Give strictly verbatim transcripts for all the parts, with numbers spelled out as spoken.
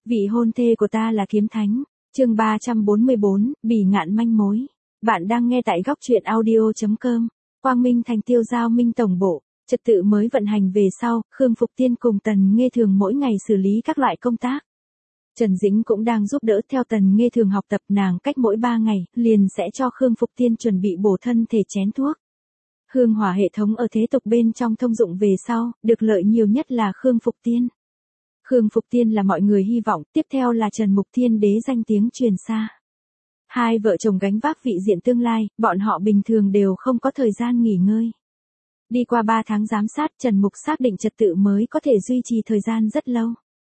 Vị hôn thê của ta là kiếm thánh. Chương ba trăm bốn mươi bốn, bỉ ngạn manh mối. Bạn đang nghe tại góc truyện audio chấm com. Quang Minh Thành Tiêu Giao Minh tổng bộ, trật tự mới vận hành về sau, Khương Phục Tiên cùng Tần Nghê Thường mỗi ngày xử lý các loại công tác. Trần Dĩnh cũng đang giúp đỡ theo Tần Nghê Thường học tập, nàng cách mỗi ba ngày, liền sẽ cho Khương Phục Tiên chuẩn bị bổ thân thể chén thuốc. Hương hỏa hệ thống ở thế tục bên trong thông dụng về sau, được lợi nhiều nhất là Khương Phục Tiên. Khương Phục Tiên là mọi người hy vọng, tiếp theo là Trần Mục Thiên Đế danh tiếng truyền xa. Hai vợ chồng gánh vác vị diện tương lai, bọn họ bình thường đều không có thời gian nghỉ ngơi. Đi qua ba tháng giám sát, Trần Mục xác định trật tự mới có thể duy trì thời gian rất lâu.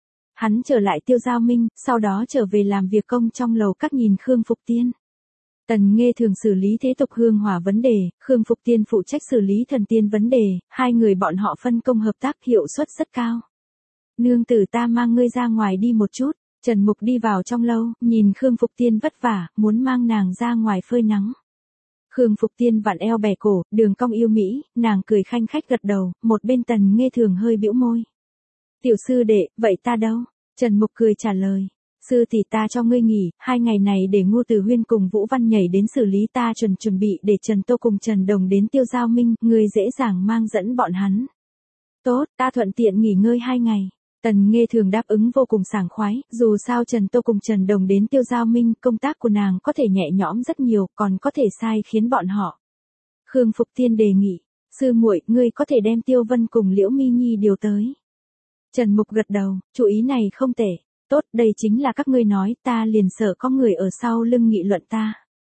Hắn trở lại Tiêu Giao Minh, sau đó trở về làm việc công trong lầu các nhìn Khương Phục Tiên. Tần Nghê Thường xử lý thế tục hương hỏa vấn đề, Khương Phục Tiên phụ trách xử lý thần tiên vấn đề, hai người bọn họ phân công hợp tác hiệu suất rất cao. Nương tử ta mang ngươi ra ngoài đi một chút. Trần Mục đi vào trong lâu, nhìn Khương Phục Tiên vất vả, muốn mang nàng ra ngoài phơi nắng. Khương Phục Tiên vặn eo bẻ cổ, đường cong yêu mỹ, nàng cười khanh khách gật đầu, một bên Tần Nghê Thường hơi bĩu môi. Tiểu sư đệ, vậy ta đâu? Trần Mục cười trả lời. Sư tỷ ta cho ngươi nghỉ, hai ngày này để Ngô Tử Huyên cùng Vũ Văn nhảy đến xử lý, ta chuẩn chuẩn bị để Trần Tô cùng Trần Đồng đến Tiêu Giao Minh, ngươi dễ dàng mang dẫn bọn hắn. Tốt, ta thuận tiện nghỉ ngơi hai ngày. Tần Nghê Thường đáp ứng vô cùng sảng khoái, dù sao Trần Tô cùng Trần Đồng đến Tiêu Giao Minh, công tác của nàng có thể nhẹ nhõm rất nhiều, còn có thể sai khiến bọn họ. Khương Phục Tiên đề nghị, sư muội, ngươi có thể đem Tiêu Vân cùng Liễu Mi Nhi điều tới. Trần Mục gật đầu, chủ ý này không tệ, tốt, đây chính là các ngươi nói, ta liền sợ có người ở sau lưng nghị luận ta.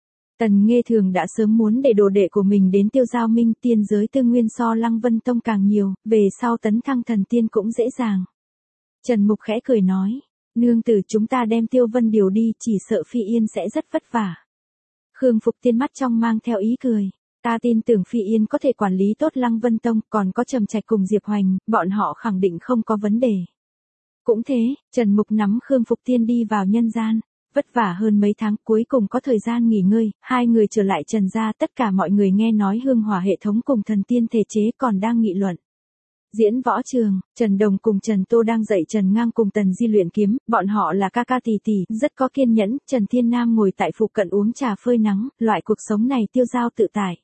Tần Nghê Thường đã sớm muốn để đồ đệ của mình đến Tiêu Giao Minh, tiên giới tư nguyên so Lăng Vân Tông càng nhiều, về sau tấn thăng thần tiên cũng dễ dàng. Trần Mục khẽ cười nói, nương tử chúng ta đem Tiêu Vân điều đi, chỉ sợ Phi Yên sẽ rất vất vả. Khương Phục Tiên mắt trong mang theo ý cười, ta tin tưởng Phi Yên có thể quản lý tốt Lăng Vân Tông, còn có Trầm Trạch cùng Diệp Hoành, bọn họ khẳng định không có vấn đề. Cũng thế, Trần Mục nắm Khương Phục Tiên đi vào nhân gian, vất vả hơn mấy tháng cuối cùng có thời gian nghỉ ngơi, hai người trở lại Trần gia, tất cả mọi người nghe nói hương hỏa hệ thống cùng thần tiên thể chế còn đang nghị luận. Diễn võ trường, Trần Đồng cùng Trần Tô đang dạy Trần Ngang cùng Tần Di luyện kiếm, bọn họ là ca ca tỷ tỷ, rất có kiên nhẫn, Trần Thiên Nam ngồi tại phụ cận uống trà phơi nắng, loại cuộc sống này tiêu dao tự tại.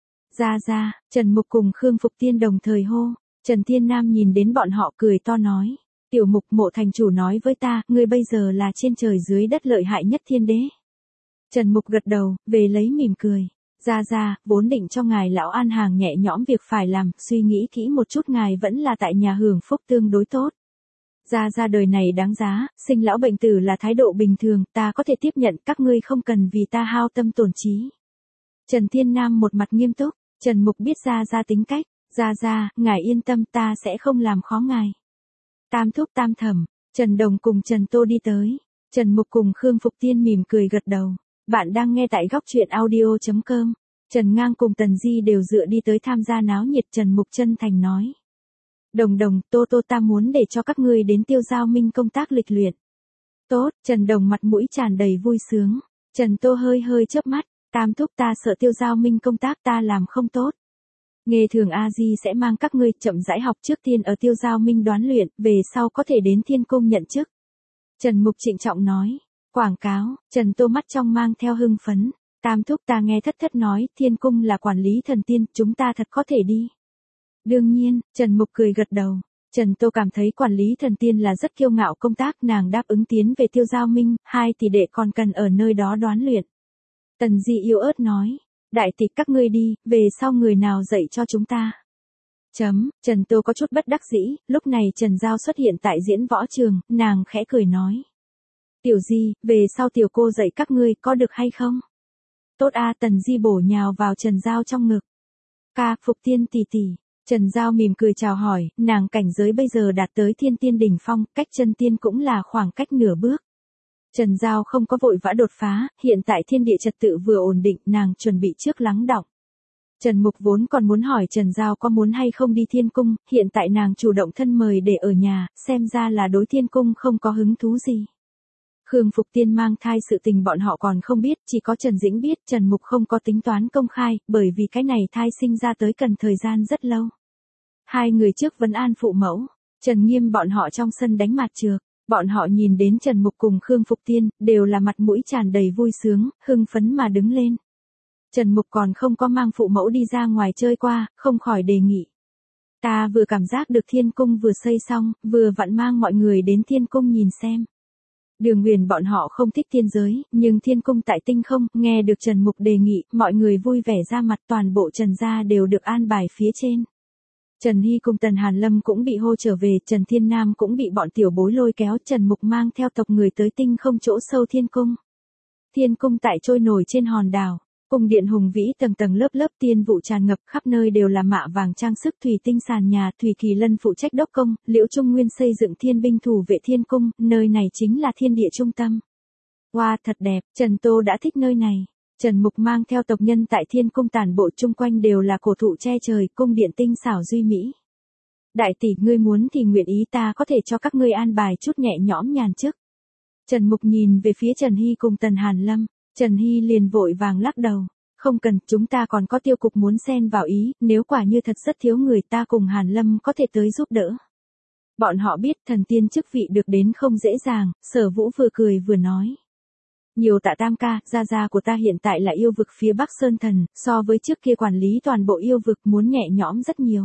Ra ra, Trần Mục cùng Khương Phục Tiên đồng thời hô, Trần Thiên Nam nhìn đến bọn họ cười to nói, tiểu Mục, Mộ thành chủ nói với ta, ngươi bây giờ là trên trời dưới đất lợi hại nhất thiên đế. Trần Mục gật đầu, về lấy mỉm cười. Ra ra, vốn định cho ngài lão an hàng nhẹ nhõm việc phải làm, suy nghĩ kỹ một chút ngài vẫn là tại nhà hưởng phúc tương đối tốt. Ra ra đời này đáng giá, sinh lão bệnh tử là thái độ bình thường, ta có thể tiếp nhận, các ngươi không cần vì ta hao tâm tổn trí. Trần Thiên Nam một mặt nghiêm túc, Trần Mục biết ra ra tính cách, ra ra, ngài yên tâm, ta sẽ không làm khó ngài. Tam thúc tam thẩm, Trần Đồng cùng Trần Tô đi tới, Trần Mục cùng Khương Phục Tiên mỉm cười gật đầu. Bạn đang nghe tại góc truyện audio chấm com. Trần Ngang cùng Tần Di đều dựa đi tới tham gia náo nhiệt. Trần Mục chân thành nói. Đồng Đồng, Tô Tô ta muốn để cho các ngươi đến Tiêu Giao Minh công tác lịch luyện. Tốt, Trần Đồng mặt mũi tràn đầy vui sướng. Trần Tô hơi hơi chớp mắt, tam thúc ta sợ Tiêu Giao Minh công tác ta làm không tốt. Nghê Thường A Di sẽ mang các ngươi chậm rãi học trước tiên ở Tiêu Giao Minh đoán luyện, về sau có thể đến Thiên Cung nhận chức. Trần Mục trịnh trọng nói. Quảng cáo, Trần Tô mắt trong mang theo hưng phấn. Tam thúc ta nghe thất thất nói, Thiên Cung là quản lý thần tiên, chúng ta thật có thể đi. Đương nhiên, Trần Mục cười gật đầu. Trần Tô cảm thấy quản lý thần tiên là rất kiêu ngạo công tác, nàng đáp ứng tiến về Tiêu Giao Minh, hai tỷ đệ còn cần ở nơi đó đoán luyện. Tần Di yếu ớt nói, đại tỷ các ngươi đi, về sau người nào dạy cho chúng ta. Chấm, Trần Tô có chút bất đắc dĩ, lúc này Trần Giao xuất hiện tại diễn võ trường, nàng khẽ cười nói. Tiểu Di, về sau tiểu cô dạy các ngươi có được hay không? Tốt a, Tần Di bổ nhào vào Trần Giao trong ngực. Ca, Phục Tiên tỷ tỷ. Trần Giao mỉm cười chào hỏi, nàng cảnh giới bây giờ đạt tới thiên tiên đỉnh phong, cách chân tiên cũng là khoảng cách nửa bước. Trần Giao không có vội vã đột phá, hiện tại thiên địa trật tự vừa ổn định, nàng chuẩn bị trước lắng đọng. Trần Mục vốn còn muốn hỏi Trần Giao có muốn hay không đi Thiên Cung, hiện tại nàng chủ động thân mời để ở nhà, xem ra là đối Thiên Cung không có hứng thú gì. Khương Phục Tiên mang thai sự tình bọn họ còn không biết, chỉ có Trần Dĩnh biết, Trần Mục không có tính toán công khai, bởi vì cái này thai sinh ra tới cần thời gian rất lâu. Hai người trước vấn an phụ mẫu, Trần Nghiêm bọn họ trong sân đánh mặt trược, Bọn họ nhìn đến Trần Mục cùng Khương Phục Tiên, đều là mặt mũi tràn đầy vui sướng, hưng phấn mà đứng lên. Trần Mục còn không có mang phụ mẫu đi ra ngoài chơi qua, không khỏi đề nghị. Ta vừa cảm giác được thiên cung vừa xây xong, vừa vặn mang mọi người đến thiên cung nhìn xem. Đường Huyền bọn họ không thích thiên giới, nhưng thiên cung tại tinh không, nghe được Trần Mục đề nghị, mọi người vui vẻ ra mặt, toàn bộ Trần gia đều được an bài phía trên. Trần Hy cùng Tần Hàn Lâm cũng bị hô trở về, Trần Thiên Nam cũng bị bọn tiểu bối lôi kéo, Trần Mục mang theo tộc người tới tinh không chỗ sâu thiên cung. Thiên cung tại trôi nổi trên hòn đảo, cung điện hùng vĩ tầng tầng lớp lớp tiên vụ tràn ngập, khắp nơi đều là mạ vàng trang sức, thủy tinh sàn nhà, Thủy Kỳ Lân phụ trách đốc công, Liễu Trung Nguyên xây dựng thiên binh thủ vệ thiên cung, nơi này chính là thiên địa trung tâm. Wow, thật đẹp, Trần Tô đã thích nơi này. Trần Mục mang theo tộc nhân tại thiên cung tản bộ, chung quanh đều là cổ thụ che trời, cung điện tinh xảo duy mỹ. Đại tỷ, ngươi muốn thì nguyện ý, ta có thể cho các ngươi an bài chút nhẹ nhõm nhàn chức. Trần Mục nhìn về phía Trần Hy cùng Tần Hàn Lâm, Trần Hy liền vội vàng lắc đầu, không cần, chúng ta còn có tiêu cục muốn xen vào ý, nếu quả như thật rất thiếu người, ta cùng Hàn Lâm có thể tới giúp đỡ. Bọn họ biết thần tiên chức vị được đến không dễ dàng, Sở Vũ vừa cười vừa nói. Nhiều tạ tam ca, gia gia của ta hiện tại là yêu vực phía Bắc Sơn Thần, so với trước kia quản lý toàn bộ yêu vực muốn nhẹ nhõm rất nhiều.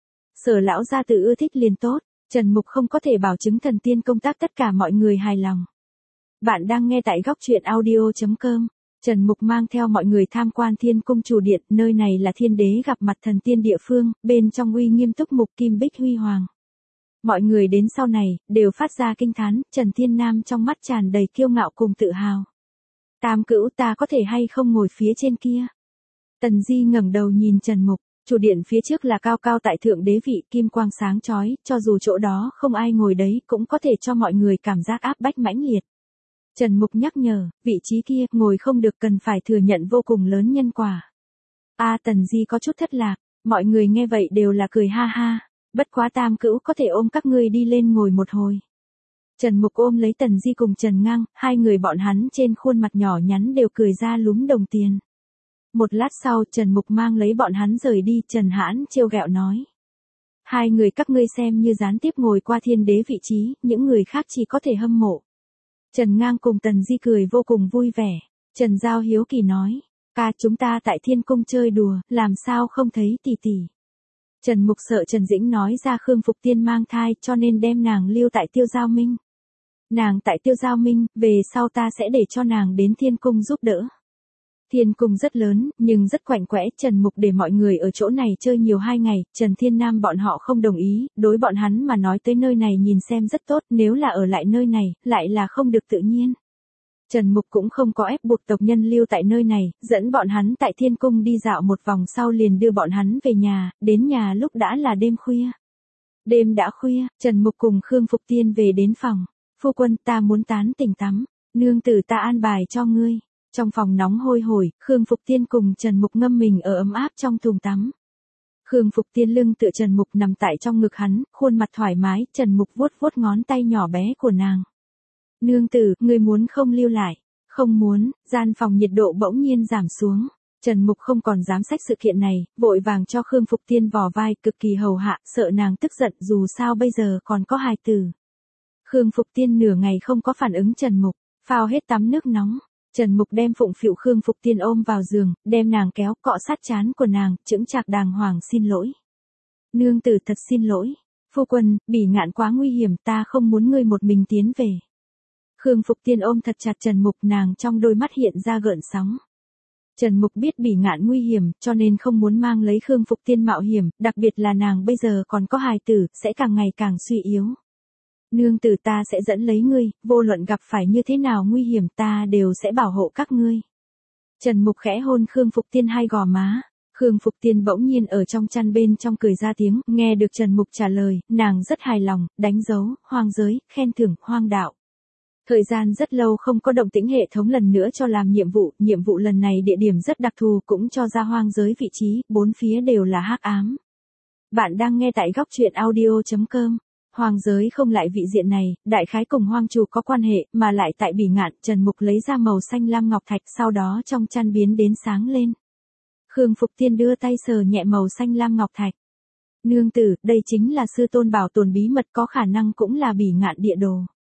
Sở lão gia tự ưa thích liền tốt, Trần Mục không có thể bảo chứng thần tiên công tác tất cả mọi người hài lòng. Bạn đang nghe tại góc truyện audio chấm com. Trần Mục mang theo mọi người tham quan thiên cung chủ điện, nơi này là thiên đế gặp mặt thần tiên địa phương, bên trong uy nghiêm túc mục kim bích huy hoàng. Mọi người đến sau này, đều phát ra kinh thán, Trần Thiên Nam trong mắt tràn đầy kiêu ngạo cùng tự hào. Tam cữu, ta có thể hay không ngồi phía trên kia? Tần Di ngẩng đầu nhìn Trần Mục, chủ điện phía trước là cao cao tại thượng đế vị, kim quang sáng chói, cho dù chỗ đó không ai ngồi đấy, cũng có thể cho mọi người cảm giác áp bách mãnh liệt. Trần Mục nhắc nhở, vị trí kia, ngồi không được, cần phải thừa nhận vô cùng lớn nhân quả. A Tần Di có chút thất lạc, mọi người nghe vậy đều là cười ha ha, bất quá tam cữu có thể ôm các ngươi đi lên ngồi một hồi. Trần Mục ôm lấy Tần Di cùng Trần Ngang, hai người bọn hắn trên khuôn mặt nhỏ nhắn đều cười ra lúm đồng tiền. Một lát sau, Trần Mục mang lấy bọn hắn rời đi, Trần Hãn trêu ghẹo nói. Hai người các ngươi xem như gián tiếp ngồi qua thiên đế vị trí, những người khác chỉ có thể hâm mộ. Trần Ngang cùng Tần Di cười vô cùng vui vẻ. Trần Giao hiếu kỳ nói, ca, chúng ta tại thiên cung chơi đùa, làm sao không thấy tỷ tỷ. Trần Mục sợ Trần Dĩnh nói ra Khương Phục Tiên mang thai, cho nên đem nàng lưu tại Tiêu Giao Minh. Nàng tại Tiêu Giao Minh, về sau ta sẽ để cho nàng đến thiên cung giúp đỡ. Thiên cung rất lớn, nhưng rất quạnh quẽ, Trần Mục để mọi người ở chỗ này chơi nhiều hai ngày, Trần Thiên Nam bọn họ không đồng ý, đối bọn hắn mà nói tới nơi này nhìn xem rất tốt, nếu là ở lại nơi này, lại là không được tự nhiên. Trần Mục cũng không có ép buộc tộc nhân lưu tại nơi này, dẫn bọn hắn tại thiên cung đi dạo một vòng sau liền đưa bọn hắn về nhà, đến nhà lúc đã là đêm khuya. Đêm đã khuya, Trần Mục cùng Khương Phục Tiên về đến phòng. Phu quân, ta muốn tán tỉnh tắm, nương tử ta an bài cho ngươi. Trong phòng nóng hôi hổi, Khương Phục Tiên cùng Trần Mục ngâm mình ở ấm áp trong thùng tắm. Khương Phục Tiên lưng tựa Trần Mục nằm tại trong ngực hắn, khuôn mặt thoải mái, Trần Mục vuốt vuốt ngón tay nhỏ bé của nàng. Nương tử, ngươi muốn không lưu lại? Không muốn, gian phòng nhiệt độ bỗng nhiên giảm xuống. Trần Mục không còn dám xách sự kiện này, vội vàng cho Khương Phục Tiên vò vai, cực kỳ hầu hạ, sợ nàng tức giận, dù sao bây giờ còn có hài tử. Khương Phục Tiên nửa ngày không có phản ứng Trần Mục, phao hết tắm nước nóng. Trần Mục đem phụng phịu Khương Phục Tiên ôm vào giường, đem nàng kéo, cọ sát trán của nàng, chững chạc đàng hoàng xin lỗi. Nương tử thật xin lỗi. Phu quân, Bỉ Ngạn quá nguy hiểm, ta không muốn ngươi một mình tiến về. Khương Phục Tiên ôm thật chặt Trần Mục, nàng trong đôi mắt hiện ra gợn sóng. Trần Mục biết Bỉ Ngạn nguy hiểm, cho nên không muốn mang lấy Khương Phục Tiên mạo hiểm, đặc biệt là nàng bây giờ còn có hài tử, sẽ càng ngày càng suy yếu. Nương tử ta sẽ dẫn lấy ngươi, vô luận gặp phải như thế nào nguy hiểm ta đều sẽ bảo hộ các ngươi. Trần Mục khẽ hôn Khương Phục Tiên hai gò má. Khương Phục Tiên bỗng nhiên ở trong chăn bên trong cười ra tiếng, nghe được Trần Mục trả lời, nàng rất hài lòng, đánh dấu, hoang giới, khen thưởng, hoang đạo. Thời gian rất lâu không có động tĩnh, hệ thống lần nữa cho làm nhiệm vụ, nhiệm vụ lần này địa điểm rất đặc thù, cũng cho ra hoang giới vị trí, bốn phía đều là hắc ám. Bạn đang nghe tại góc truyện audio chấm com. Hoang giới không lại vị diện này, đại khái cùng hoang chủ có quan hệ, mà lại tại Bỉ Ngạn, Trần Mục lấy ra màu xanh lam ngọc thạch, sau đó trong chăn biến đến sáng lên. Khương Phục Tiên đưa tay sờ nhẹ màu xanh lam ngọc thạch. Nương tử, đây chính là sư tôn bảo tồn bí mật, có khả năng cũng là Bỉ Ngạn địa đồ.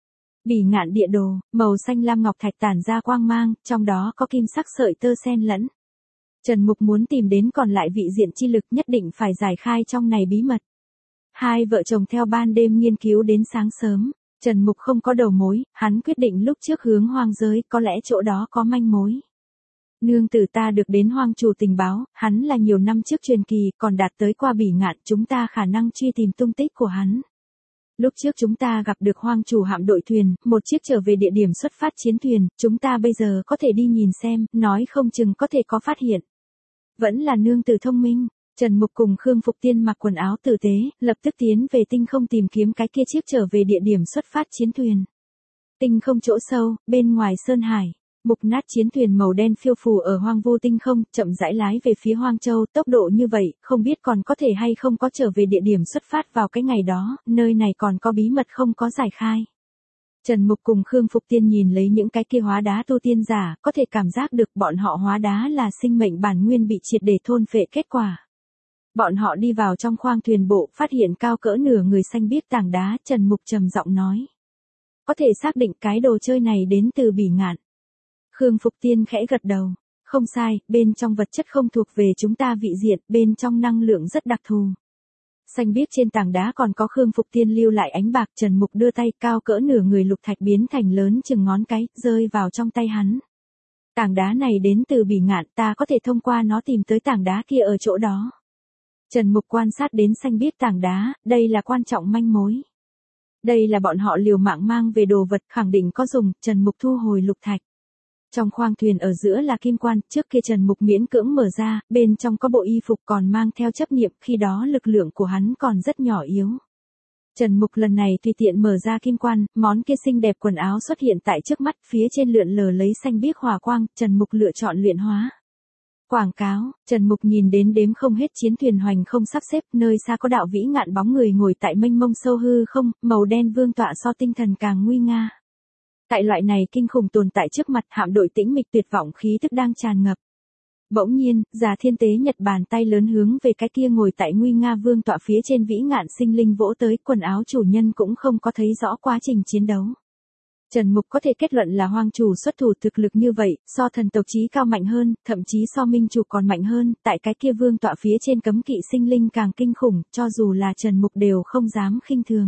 Bỉ ngạn địa đồ, màu xanh lam ngọc thạch tản ra quang mang, trong đó có kim sắc sợi tơ xen lẫn. Trần Mục muốn tìm đến còn lại vị diện chi lực, nhất định phải giải khai trong này bí mật. Hai vợ chồng theo ban đêm nghiên cứu đến sáng sớm. Trần Mục không có đầu mối, hắn quyết định lúc trước hướng hoang giới, có lẽ chỗ đó có manh mối. Nương tử ta được đến hoang chủ tình báo, hắn là nhiều năm trước truyền kỳ, còn đạt tới qua bỉ ngạn, chúng ta khả năng truy tìm tung tích của hắn. Lúc trước chúng ta gặp được hoang chủ hạm đội thuyền, một chiếc trở về địa điểm xuất phát chiến thuyền, chúng ta bây giờ có thể đi nhìn xem, nói không chừng có thể có phát hiện. Vẫn là nương tử thông minh. Trần Mục cùng Khương Phục Tiên mặc quần áo tử tế, lập tức tiến về tinh không tìm kiếm cái kia chiếc trở về địa điểm xuất phát chiến thuyền. Tinh không chỗ sâu, bên ngoài sơn hải, mục nát chiến thuyền màu đen phiêu phù ở hoang vu tinh không, chậm rãi lái về phía Hoang Châu, tốc độ như vậy, không biết còn có thể hay không có trở về địa điểm xuất phát vào cái ngày đó, nơi này còn có bí mật không có giải khai. Trần Mục cùng Khương Phục Tiên nhìn lấy những cái kia hóa đá tu tiên giả, có thể cảm giác được bọn họ hóa đá là sinh mệnh bản nguyên bị triệt để thôn phệ kết quả. Bọn họ đi vào trong khoang thuyền bộ, phát hiện cao cỡ nửa người xanh biếc tảng đá, Trần Mục trầm giọng nói. Có thể xác định cái đồ chơi này đến từ bỉ ngạn. Khương Phục Tiên khẽ gật đầu. Không sai, bên trong vật chất không thuộc về chúng ta vị diện, bên trong năng lượng rất đặc thù. Xanh biếc trên tảng đá còn có Khương Phục Tiên lưu lại ánh bạc, Trần Mục đưa tay, cao cỡ nửa người lục thạch biến thành lớn chừng ngón cái, rơi vào trong tay hắn. Tảng đá này đến từ bỉ ngạn, ta có thể thông qua nó tìm tới tảng đá kia ở chỗ đó. Trần Mục quan sát đến xanh biếc tảng đá, đây là quan trọng manh mối. Đây là bọn họ liều mạng mang về đồ vật, khẳng định có dùng, Trần Mục thu hồi lục thạch. Trong khoang thuyền ở giữa là kim quan, trước kia Trần Mục miễn cưỡng mở ra, bên trong có bộ y phục còn mang theo chấp niệm, khi đó lực lượng của hắn còn rất nhỏ yếu. Trần Mục lần này tùy tiện mở ra kim quan, món kia xinh đẹp quần áo xuất hiện tại trước mắt, phía trên lượn lờ lấy xanh biếc hỏa quang, Trần Mục lựa chọn luyện hóa. Quảng cáo, Trần Mục nhìn đến đếm không hết chiến thuyền hoành không sắp xếp, nơi xa có đạo vĩ ngạn bóng người ngồi tại mênh mông sâu hư không, màu đen vương tọa so tinh thần càng nguy nga. Tại loại này kinh khủng tồn tại trước mặt, hạm đội tĩnh mịch tuyệt vọng khí tức đang tràn ngập. Bỗng nhiên, Già Thiên Tế nhật bàn tay lớn hướng về cái kia ngồi tại nguy nga vương tọa phía trên vĩ ngạn sinh linh vỗ tới, quần áo chủ nhân cũng không có thấy rõ quá trình chiến đấu. Trần Mục có thể kết luận là hoang chủ xuất thủ thực lực như vậy, so thần tộc chí cao mạnh hơn, thậm chí so minh chủ còn mạnh hơn, tại cái kia vương tọa phía trên cấm kỵ sinh linh càng kinh khủng, cho dù là Trần Mục đều không dám khinh thường.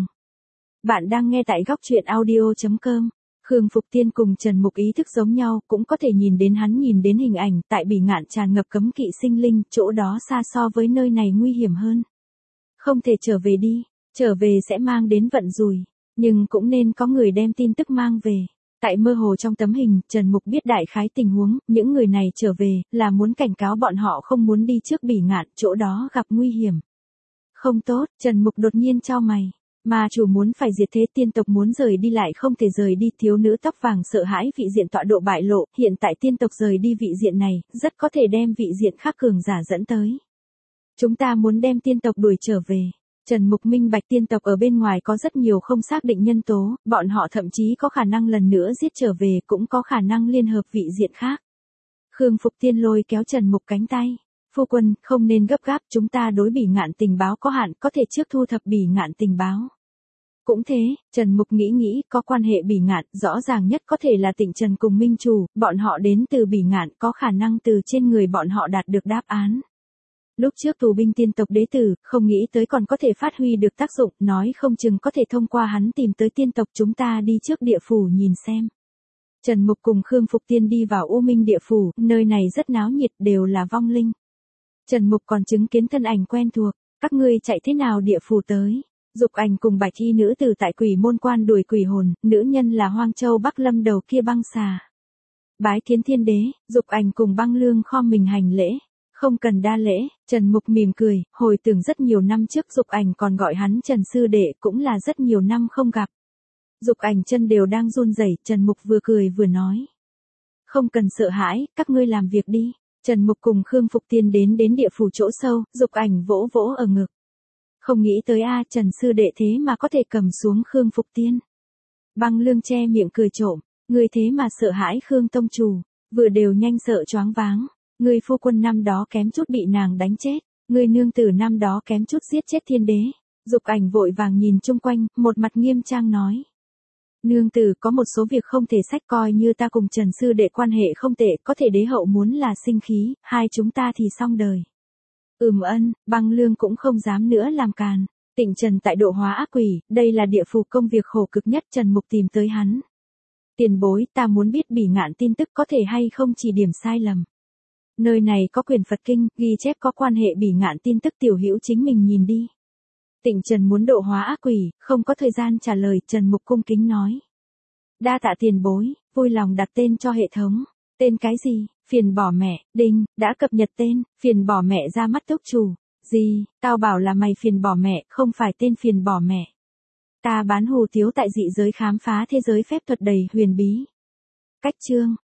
Bạn đang nghe tại góc truyện audio chấm com. Khương Phục Tiên cùng Trần Mục ý thức giống nhau, cũng có thể nhìn đến hắn nhìn đến hình ảnh, tại bỉ ngạn tràn ngập cấm kỵ sinh linh, chỗ đó xa so với nơi này nguy hiểm hơn. Không thể trở về đi, trở về sẽ mang đến vận rủi. Nhưng cũng nên có người đem tin tức mang về. Tại mơ hồ trong tấm hình, Trần Mục biết đại khái tình huống, những người này trở về, là muốn cảnh cáo bọn họ không muốn đi trước bỉ ngạn, chỗ đó gặp nguy hiểm. Không tốt, Trần Mục đột nhiên chau mày. Mà chủ muốn phải diệt thế, tiên tộc muốn rời đi lại không thể rời đi, thiếu nữ tóc vàng sợ hãi vị diện tọa độ bại lộ, hiện tại tiên tộc rời đi vị diện này, rất có thể đem vị diện khác cường giả dẫn tới. Chúng ta muốn đem tiên tộc đuổi trở về. Trần Mục minh bạch tiên tộc ở bên ngoài có rất nhiều không xác định nhân tố, bọn họ thậm chí có khả năng lần nữa giết trở về, cũng có khả năng liên hợp vị diện khác. Khương Phục Tiên lôi kéo Trần Mục cánh tay. Phu quân, không nên gấp gáp, chúng ta đối bỉ ngạn tình báo có hạn, có thể trước thu thập bỉ ngạn tình báo. Cũng thế, Trần Mục nghĩ nghĩ, có quan hệ bỉ ngạn, rõ ràng nhất có thể là Tịnh Trần cùng Minh Chủ, bọn họ đến từ bỉ ngạn, có khả năng từ trên người bọn họ đạt được đáp án. Lúc trước tù binh tiên tộc đế tử, không nghĩ tới còn có thể phát huy được tác dụng, nói không chừng có thể thông qua hắn tìm tới tiên tộc, chúng ta đi trước địa phủ nhìn xem. Trần Mục cùng Khương Phục Tiên đi vào U Minh địa phủ, nơi này rất náo nhiệt, đều là vong linh. Trần Mục còn chứng kiến thân ảnh quen thuộc, các ngươi chạy thế nào địa phủ tới? Dục Ảnh cùng bạch y nữ tử tại quỷ môn quan đuổi quỷ hồn, nữ nhân là Hoang Châu Bắc Lâm đầu kia băng xà. Bái kiến thiên đế, Dục Ảnh cùng băng lương khom mình hành lễ. Không cần đa lễ, Trần Mục mỉm cười, hồi tưởng rất nhiều năm trước Dục Ảnh còn gọi hắn Trần Sư Đệ, cũng là rất nhiều năm không gặp. Dục Ảnh chân đều đang run rẩy, Trần Mục vừa cười vừa nói. Không cần sợ hãi, các ngươi làm việc đi. Trần Mục cùng Khương Phục Tiên đến đến địa phủ chỗ sâu, Dục Ảnh vỗ vỗ ở ngực. Không nghĩ tới a, Trần Sư Đệ thế mà có thể cầm xuống Khương Phục Tiên. Băng lương che miệng cười trộm, người thế mà sợ hãi Khương Tông Chủ, vừa đều nhanh sợ choáng váng. Người phu quân năm đó kém chút bị nàng đánh chết, người nương tử năm đó kém chút giết chết thiên đế. Dục Ảnh vội vàng nhìn chung quanh, một mặt nghiêm trang nói. Nương tử có một số việc không thể sách coi như ta cùng Trần sư đệ quan hệ không tệ, có thể đế hậu muốn là sinh khí, hai chúng ta thì xong đời. Ừm ân, băng lương cũng không dám nữa làm càn. Tịnh Trần tại độ hóa ác quỷ, đây là địa phủ công việc khổ cực nhất. Trần Mục tìm tới hắn. Tiền bối, ta muốn biết Bỉ Ngạn tin tức có thể hay không chỉ điểm sai lầm. Nơi này có quyển Phật kinh, ghi chép có quan hệ Bỉ Ngạn tin tức, tiểu hữu chính mình nhìn đi. Tịnh Trần muốn độ hóa ác quỷ, không có thời gian trả lời. Trần Mục cung kính nói. Đa tạ tiền bối, vui lòng đặt tên cho hệ thống. Tên cái gì? Phiền bỏ mẹ, đinh, đã cập nhật tên, phiền bỏ mẹ ra mắt túc chủ. Gì, tao bảo là mày phiền bỏ mẹ, không phải tên phiền bỏ mẹ. Ta bán hù tiếu tại dị giới khám phá thế giới phép thuật đầy huyền bí. Cách chương.